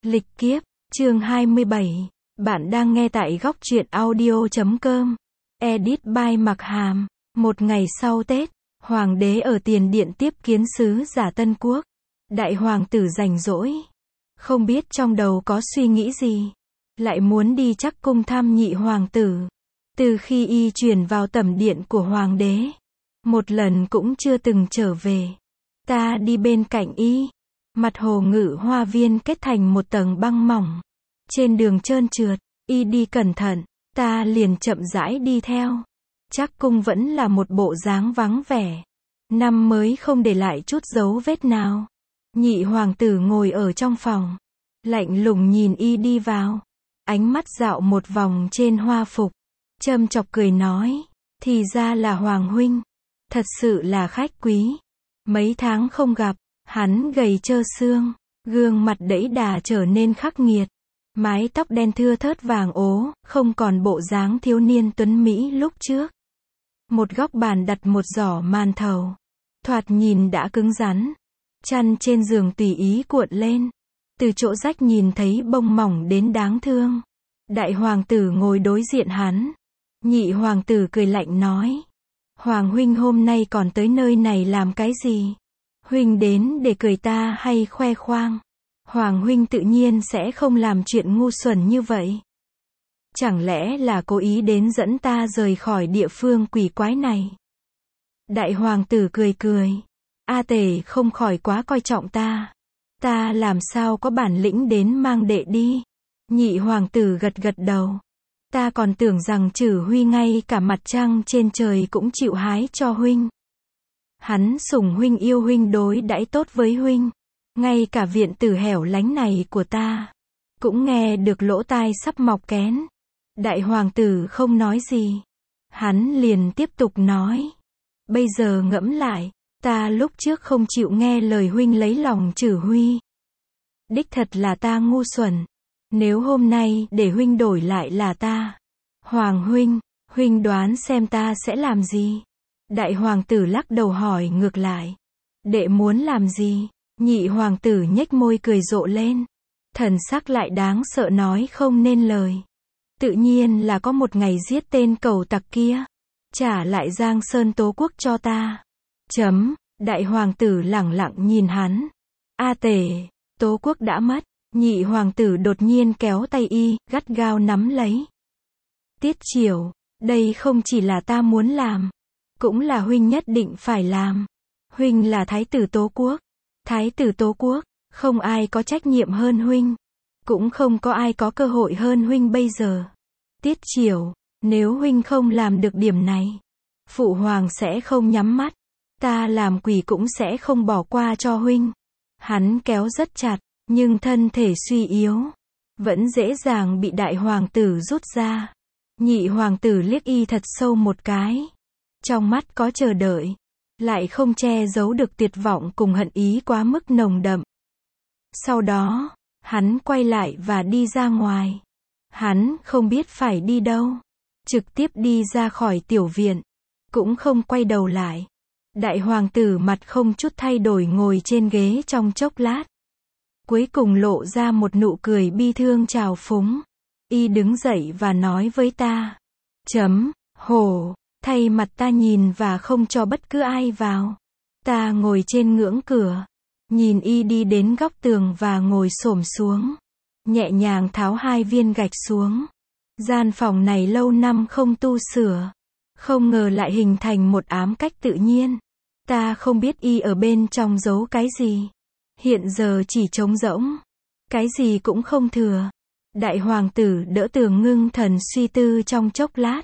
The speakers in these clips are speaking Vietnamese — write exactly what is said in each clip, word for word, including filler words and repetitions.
Lịch kiếp, chương hai mươi bảy. Bạn đang nghe tại góc truyện audio chấm com. Edit by Mặc Hàm. Một ngày sau Tết, Hoàng đế ở tiền điện tiếp kiến sứ giả Tân Quốc. Đại hoàng tử rảnh rỗi, không biết trong đầu có suy nghĩ gì, lại muốn đi chắc cung thăm nhị hoàng tử. Từ khi y chuyển vào tẩm điện của hoàng đế, một lần cũng chưa từng trở về. Ta đi bên cạnh y, mặt hồ ngự hoa viên kết thành một tầng băng mỏng. Trên đường trơn trượt, y đi cẩn thận, ta liền chậm rãi đi theo. Chắc cung vẫn là một bộ dáng vắng vẻ. Năm mới không để lại chút dấu vết nào. Nhị hoàng tử ngồi ở trong phòng, lạnh lùng nhìn y đi vào. Ánh mắt dạo một vòng trên hoa phục, châm chọc cười nói, thì ra là Hoàng huynh, thật sự là khách quý. Mấy tháng không gặp, hắn gầy trơ xương, gương mặt đẫy đà trở nên khắc nghiệt. Mái tóc đen thưa thớt vàng ố, không còn bộ dáng thiếu niên tuấn Mỹ lúc trước. Một góc bàn đặt một giỏ màn thầu, thoạt nhìn đã cứng rắn. Chăn trên giường tùy ý cuộn lên, từ chỗ rách nhìn thấy bông mỏng đến đáng thương. Đại hoàng tử ngồi đối diện hắn. Nhị hoàng tử cười lạnh nói, Hoàng huynh hôm nay còn tới nơi này làm cái gì? Huynh đến để cười ta hay khoe khoang? Hoàng huynh tự nhiên sẽ không làm chuyện ngu xuẩn như vậy. Chẳng lẽ là cố ý đến dẫn ta rời khỏi địa phương quỷ quái này? Đại hoàng tử cười cười, A Tể không khỏi quá coi trọng ta. Ta làm sao có bản lĩnh đến mang đệ đi? Nhị hoàng tử gật gật đầu. Ta còn tưởng rằng Trử huy ngay cả mặt trăng trên trời cũng chịu hái cho huynh. Hắn sủng huynh yêu huynh đối đãi tốt với huynh. Ngay cả viện tử hẻo lánh này của ta cũng nghe được lỗ tai sắp mọc kén. Đại hoàng tử không nói gì. Hắn liền tiếp tục nói, bây giờ ngẫm lại, ta lúc trước không chịu nghe lời huynh lấy lòng Trử huy. Đích thật là ta ngu xuẩn. Nếu hôm nay để huynh đổi lại là ta, Hoàng huynh, huynh đoán xem ta sẽ làm gì? Đại hoàng tử lắc đầu hỏi ngược lại, đệ muốn làm gì? Nhị hoàng tử nhếch môi cười rộ lên, thần sắc lại đáng sợ nói không nên lời. Tự nhiên là có một ngày giết tên cẩu tặc kia, trả lại Giang Sơn Tố Quốc cho ta. Chấm, đại hoàng tử lẳng lặng nhìn hắn. A Tể, Tố Quốc đã mất. Nhị hoàng tử đột nhiên kéo tay y, gắt gao nắm lấy. Tiết Triều, đây không chỉ là ta muốn làm, cũng là huynh nhất định phải làm. Huynh là thái tử Tố Quốc. Thái tử Tố Quốc, không ai có trách nhiệm hơn huynh, cũng không có ai có cơ hội hơn huynh bây giờ. Tiết Triều, nếu huynh không làm được điểm này, phụ hoàng sẽ không nhắm mắt, ta làm quỷ cũng sẽ không bỏ qua cho huynh. Hắn kéo rất chặt, nhưng thân thể suy yếu, vẫn dễ dàng bị đại hoàng tử rút ra. Nhị hoàng tử liếc y thật sâu một cái, trong mắt có chờ đợi, lại không che giấu được tuyệt vọng cùng hận ý quá mức nồng đậm. Sau đó, hắn quay lại và đi ra ngoài. Hắn không biết phải đi đâu, trực tiếp đi ra khỏi tiểu viện, cũng không quay đầu lại. Đại hoàng tử mặt không chút thay đổi ngồi trên ghế trong chốc lát, cuối cùng lộ ra một nụ cười bi thương trào phúng. Y đứng dậy và nói với ta, chấm, hổ, thay mặt ta nhìn và không cho bất cứ ai vào. Ta ngồi trên ngưỡng cửa, nhìn y đi đến góc tường và ngồi xổm xuống, nhẹ nhàng tháo hai viên gạch xuống. Gian phòng này lâu năm không tu sửa, không ngờ lại hình thành một ám cách tự nhiên. Ta không biết y ở bên trong giấu cái gì. Hiện giờ chỉ trống rỗng, cái gì cũng không thừa. Đại hoàng tử đỡ tường ngưng thần suy tư trong chốc lát,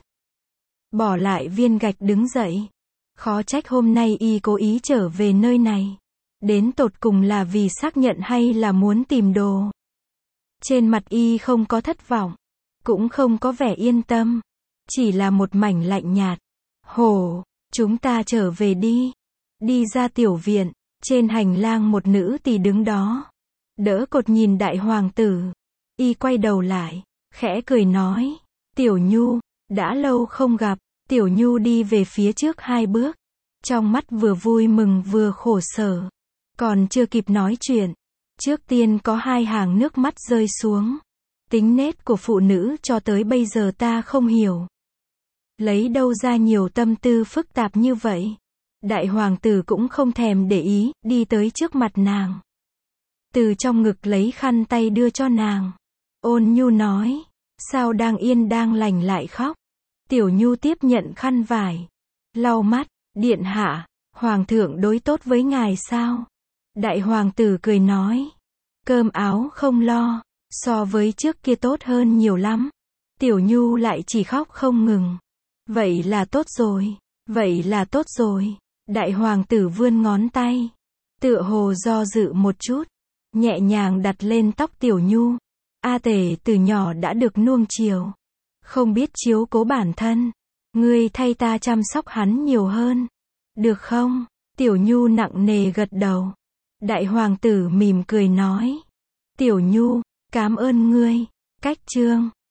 bỏ lại viên gạch đứng dậy. Khó trách hôm nay y cố ý trở về nơi này, đến tột cùng là vì xác nhận hay là muốn tìm đồ. Trên mặt y không có thất vọng, cũng không có vẻ yên tâm, chỉ là một mảnh lạnh nhạt. Hổ, chúng ta trở về đi. Đi ra tiểu viện, trên hành lang một nữ tỳ đứng đó, đỡ cột nhìn đại hoàng tử. Y quay đầu lại, khẽ cười nói, Tiểu Nhu, đã lâu không gặp. Tiểu Nhu đi về phía trước hai bước, trong mắt vừa vui mừng vừa khổ sở. Còn chưa kịp nói chuyện, Trước tiên có hai hàng nước mắt rơi xuống. Tính nết của phụ nữ cho tới bây giờ ta không hiểu. Lấy đâu ra nhiều tâm tư phức tạp như vậy. Đại hoàng tử cũng không thèm để ý, đi tới trước mặt nàng. Từ trong ngực lấy khăn tay đưa cho nàng. Ôn nhu nói, sao đang yên đang lành lại khóc. Tiểu Nhu tiếp nhận khăn vải. Lau mắt, điện hạ, hoàng thượng đối tốt với ngài sao? Đại hoàng tử cười nói, cơm áo không lo, so với trước kia tốt hơn nhiều lắm. Tiểu Nhu lại chỉ khóc không ngừng. Vậy là tốt rồi, vậy là tốt rồi. Đại hoàng tử vươn ngón tay, tựa hồ do dự một chút, nhẹ nhàng đặt lên tóc Tiểu Nhu. A Tể từ nhỏ đã được nuông chiều, không biết chiếu cố bản thân. Ngươi thay ta chăm sóc hắn nhiều hơn, được không? Tiểu Nhu nặng nề gật đầu. Đại hoàng tử mỉm cười nói, Tiểu Nhu, cảm ơn ngươi. Cách chương